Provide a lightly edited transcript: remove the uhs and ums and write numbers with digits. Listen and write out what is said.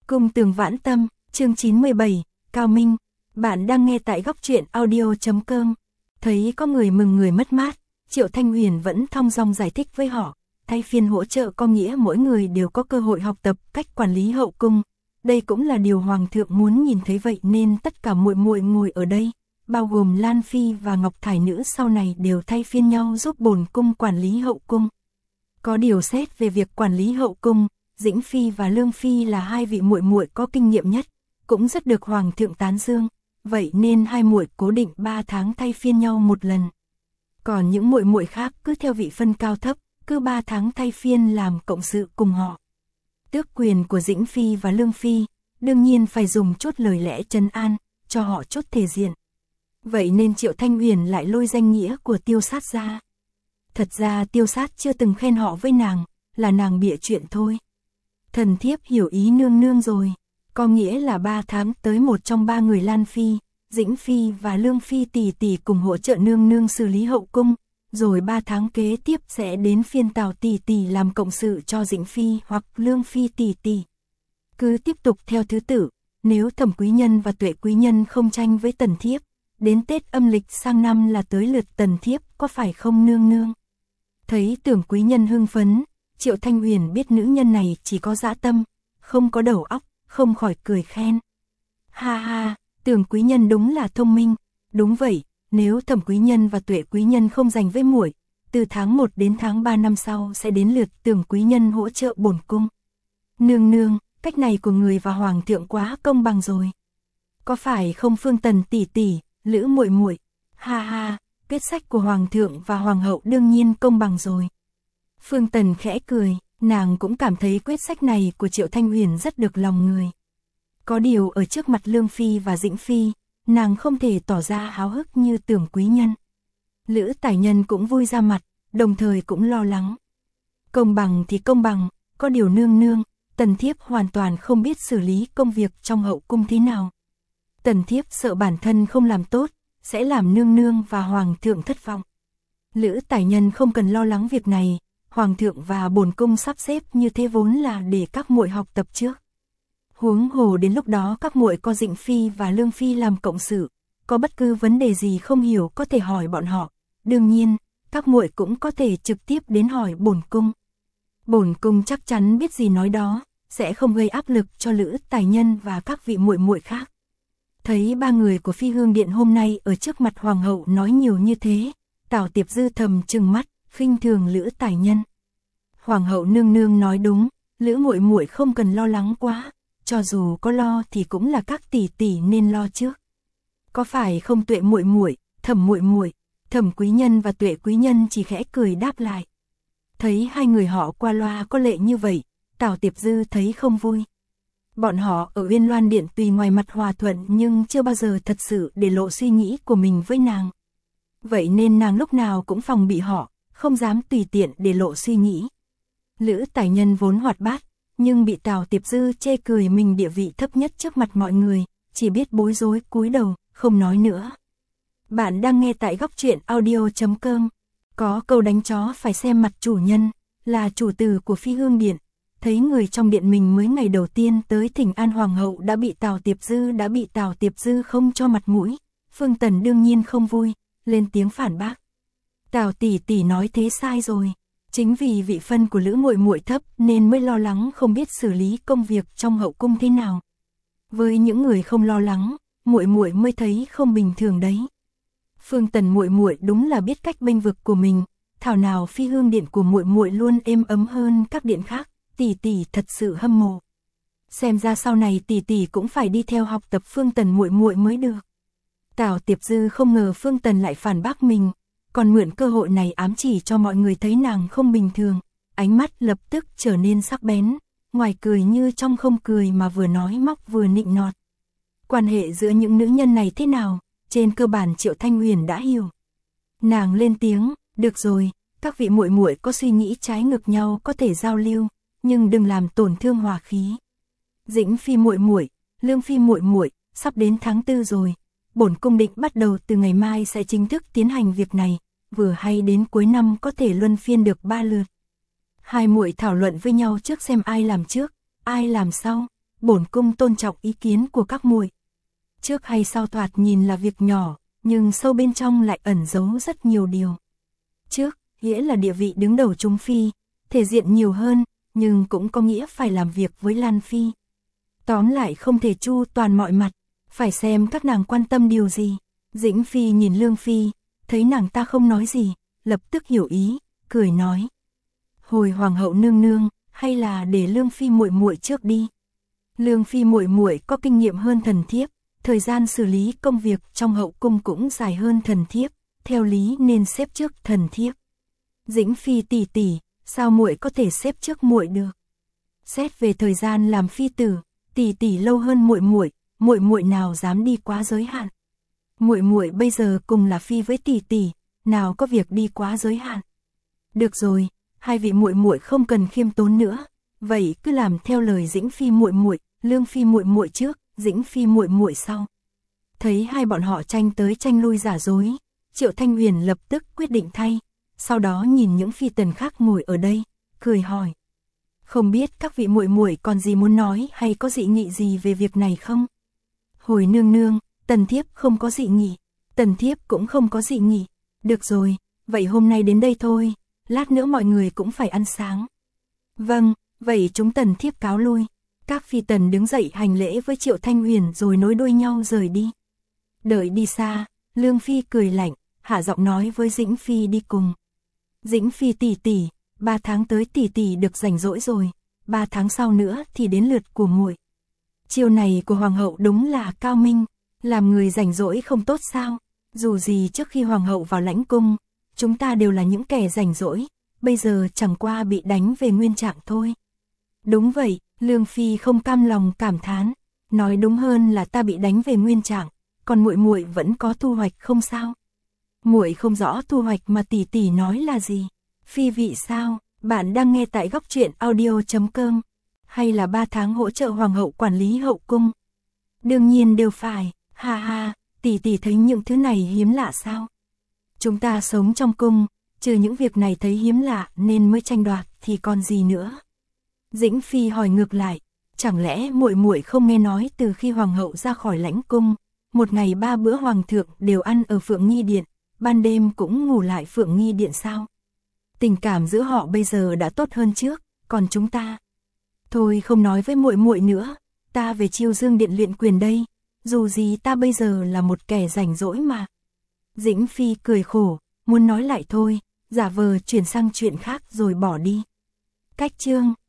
Cung Tường Vãn Tâm, chương 97, Cao Minh. Bạn đang nghe tại góc truyện audio.com. Thấy có người mừng người mất mát, Triệu Thanh Huyền vẫn thong dong giải thích với họ, thay phiên hỗ trợ có nghĩa mỗi người đều có cơ hội học tập cách quản lý hậu cung. Đây cũng là điều Hoàng thượng muốn nhìn thấy, vậy nên tất cả muội muội ngồi ở đây, bao gồm Lan Phi và Ngọc Thải Nữ sau này đều thay phiên nhau giúp bổn cung quản lý hậu cung. Có điều xét về việc quản lý hậu cung, Dĩnh Phi và Lương Phi là hai vị muội muội có kinh nghiệm nhất, cũng rất được Hoàng thượng tán dương, vậy nên hai muội cố định 3 tháng thay phiên nhau một lần. Còn những muội muội khác cứ theo vị phân cao thấp, cứ 3 tháng thay phiên làm cộng sự cùng họ. Tước quyền của Dĩnh Phi và Lương Phi, đương nhiên phải dùng chút lời lẽ trấn an, cho họ chút thể diện. Vậy nên Triệu Thanh Huyền lại lôi danh nghĩa của Tiêu Sát ra. Thật ra Tiêu Sát chưa từng khen họ với nàng, là nàng bịa chuyện thôi. Thần thiếp hiểu ý nương nương rồi, có nghĩa là 3 tháng tới một trong 3 người Lan Phi, Dĩnh Phi và Lương Phi tỷ tỷ cùng hỗ trợ nương nương xử lý hậu cung, rồi 3 tháng kế tiếp sẽ đến phiên Tào tỷ tỷ làm cộng sự cho Dĩnh Phi hoặc Lương Phi tỷ tỷ. Cứ tiếp tục theo thứ tự, nếu Thẩm quý nhân và Tuệ quý nhân không tranh với tần thiếp, đến Tết âm lịch sang năm là tới lượt tần thiếp, có phải không nương nương? Thấy Tưởng quý nhân hưng phấn, Triệu Thanh Huyền biết nữ nhân này chỉ có dã tâm, không có đầu óc, không khỏi cười khen. Ha ha, Tưởng quý nhân đúng là thông minh, đúng vậy, nếu Thẩm quý nhân và Tuệ quý nhân không giành với muội, từ tháng 1 đến tháng 3 năm sau sẽ đến lượt Tưởng quý nhân hỗ trợ bổn cung. Nương nương, cách này của người và Hoàng thượng quá công bằng rồi. Có phải không Phương Tần tỷ tỷ, Lữ muội muội? Ha ha, quyết sách của Hoàng thượng và Hoàng hậu đương nhiên công bằng rồi. Phương Tần khẽ cười, nàng cũng cảm thấy quyết sách này của Triệu Thanh Huyền rất được lòng người. Có điều ở trước mặt Lương Phi và Dĩnh Phi, nàng không thể tỏ ra háo hức như Tưởng quý nhân. Lữ Tài Nhân cũng vui ra mặt, đồng thời cũng lo lắng. Công bằng thì công bằng, có điều nương nương, tần thiếp hoàn toàn không biết xử lý công việc trong hậu cung thế nào. Tần thiếp sợ bản thân không làm tốt, sẽ làm nương nương và Hoàng thượng thất vọng. Lữ Tài Nhân không cần lo lắng việc này, Hoàng thượng và bổn cung sắp xếp như thế vốn là để các muội học tập trước. Huống hồ đến lúc đó các muội có Dĩnh Phi và Lương Phi làm cộng sự, có bất cứ vấn đề gì không hiểu có thể hỏi bọn họ. Đương nhiên, các muội cũng có thể trực tiếp đến hỏi bổn cung. Bổn cung chắc chắn biết gì nói đó, sẽ không gây áp lực cho Lữ Tài Nhân và các vị muội muội khác. Thấy ba người của Phi Hương Điện hôm nay ở trước mặt Hoàng hậu nói nhiều như thế, Tào Tiệp Dư thầm trừng mắt, khinh thường Lữ Tài Nhân. Hoàng hậu nương nương nói đúng, Lữ muội muội không cần lo lắng quá, cho dù có lo thì cũng là các tỷ tỷ nên lo trước. Có phải không Tuệ muội muội, Thẩm muội muội? Thẩm quý nhân và Tuệ quý nhân chỉ khẽ cười đáp lại. Thấy hai người họ qua loa có lệ như vậy, Tào Tiệp Dư thấy không vui. Bọn họ ở Uyên Loan Điện tùy ngoài mặt hòa thuận nhưng chưa bao giờ thật sự để lộ suy nghĩ của mình với nàng. Vậy nên nàng lúc nào cũng phòng bị họ, không dám tùy tiện để lộ suy nghĩ. Lữ Tài Nhân vốn hoạt bát, nhưng bị Tào Tiệp Dư chê cười mình địa vị thấp nhất trước mặt mọi người, chỉ biết bối rối cúi đầu, không nói nữa. Bạn đang nghe tại góc truyện audio.com. Có câu đánh chó phải xem mặt chủ nhân, là chủ tử của Phi Hương Điện. Thấy người trong điện mình mới ngày đầu tiên tới thỉnh an Hoàng hậu đã bị Tào Tiệp Dư không cho mặt mũi. Phương Tần đương nhiên không vui, lên tiếng phản bác. Tào tỷ tỷ nói thế sai rồi. Chính vì vị phân của Lữ muội muội thấp nên mới lo lắng không biết xử lý công việc trong hậu cung thế nào. Với những người không lo lắng, muội muội mới thấy không bình thường đấy. Phương Tần muội muội đúng là biết cách bênh vực của mình, thảo nào Phi Hương Điện của muội muội luôn êm ấm hơn các điện khác, tỷ tỷ thật sự hâm mộ. Xem ra sau này tỷ tỷ cũng phải đi theo học tập Phương Tần muội muội mới được. Tào Tiệp Dư không ngờ Phương Tần lại phản bác mình, còn mượn cơ hội này ám chỉ cho mọi người thấy nàng không bình thường, ánh mắt lập tức trở nên sắc bén, ngoài cười như trong không cười mà vừa nói móc vừa nịnh nọt. Quan hệ giữa những nữ nhân này thế nào, trên cơ bản Triệu Thanh Huyền đã hiểu. Nàng lên tiếng, được rồi, các vị muội muội có suy nghĩ trái ngược nhau có thể giao lưu, nhưng đừng làm tổn thương hòa khí. Dĩnh Phi muội muội, Lương Phi muội muội, sắp đến tháng 4 rồi, bổn cung định bắt đầu từ ngày mai sẽ chính thức tiến hành việc này, vừa hay đến cuối năm có thể luân phiên được 3 lượt. Hai muội thảo luận với nhau trước xem ai làm trước, ai làm sau, bổn cung tôn trọng ý kiến của các muội. Trước hay sau thoạt nhìn là việc nhỏ, nhưng sâu bên trong lại ẩn giấu rất nhiều điều. Trước, nghĩa là địa vị đứng đầu chúng phi, thể diện nhiều hơn, nhưng cũng có nghĩa phải làm việc với Lan phi. Tóm lại không thể chu toàn mọi mặt, phải xem các nàng quan tâm điều gì. Dĩnh phi nhìn Lương phi, thấy nàng ta không nói gì, lập tức hiểu ý, cười nói: "Hồi hoàng hậu nương nương, hay là để Lương phi muội muội trước đi. Lương phi muội muội có kinh nghiệm hơn thần thiếp, thời gian xử lý công việc trong hậu cung cũng dài hơn thần thiếp, theo lý nên xếp trước thần thiếp." Dĩnh phi tỷ tỷ, sao muội có thể xếp trước muội được? Xét về thời gian làm phi tử, tỷ tỷ lâu hơn muội muội nào dám đi quá giới hạn. Muội muội bây giờ cùng là phi với tỷ tỷ, nào có việc đi quá giới hạn. Được rồi, hai vị muội muội không cần khiêm tốn nữa, vậy cứ làm theo lời Dĩnh phi muội muội, Lương phi muội muội trước, Dĩnh phi muội muội sau. Thấy hai bọn họ tranh tới tranh lui giả dối, Triệu Thanh Huyền lập tức quyết định thay, sau đó nhìn những phi tần khác ngồi ở đây, cười hỏi: "Không biết các vị muội muội còn gì muốn nói hay có dị nghị gì về việc này không?" "Hồi nương nương, tần thiếp không có dị nghị, tần thiếp cũng không có dị nghị." "Được rồi, vậy hôm nay đến đây thôi, lát nữa mọi người cũng phải ăn sáng." "Vâng, vậy chúng tần thiếp cáo lui." Các phi tần đứng dậy hành lễ với Triệu Thanh Huyền rồi nối đuôi nhau rời đi. Đợi đi xa, Lương phi cười lạnh, hạ giọng nói với Dĩnh phi đi cùng: "Dĩnh phi tỷ tỷ, 3 tháng tới tỷ tỷ được rảnh rỗi rồi, 3 tháng sau nữa thì đến lượt của muội." Chiêu này của hoàng hậu đúng là cao minh, làm người rảnh rỗi không tốt sao? Dù gì trước khi hoàng hậu vào lãnh cung, chúng ta đều là những kẻ rảnh rỗi, bây giờ chẳng qua bị đánh về nguyên trạng thôi. Đúng vậy, Lương phi không cam lòng cảm thán, nói đúng hơn là ta bị đánh về nguyên trạng, còn muội muội vẫn có thu hoạch không sao? Muội không rõ thu hoạch mà tỷ tỷ nói là gì? Phi vị sao? Bạn đang nghe tại Góc Truyện Audio.com, hay là 3 tháng hỗ trợ hoàng hậu quản lý hậu cung? Đương nhiên đều phải, ha ha, tỷ tỷ thấy những thứ này hiếm lạ sao? Chúng ta sống trong cung, trừ những việc này thấy hiếm lạ nên mới tranh đoạt thì còn gì nữa? Dĩnh phi hỏi ngược lại, chẳng lẽ muội muội không nghe nói từ khi hoàng hậu ra khỏi lãnh cung, một ngày 3 bữa hoàng thượng đều ăn ở Phượng Nghi Điện, ban đêm cũng ngủ lại Phượng Nghi Điện sao? Tình cảm giữa họ bây giờ đã tốt hơn trước, còn chúng ta? Thôi không nói với muội muội nữa, ta về Chiêu Dương Điện luyện quyền đây, dù gì ta bây giờ là một kẻ rảnh rỗi mà. Dĩnh phi cười khổ, muốn nói lại thôi, giả vờ chuyển sang chuyện khác rồi bỏ đi. Cách chương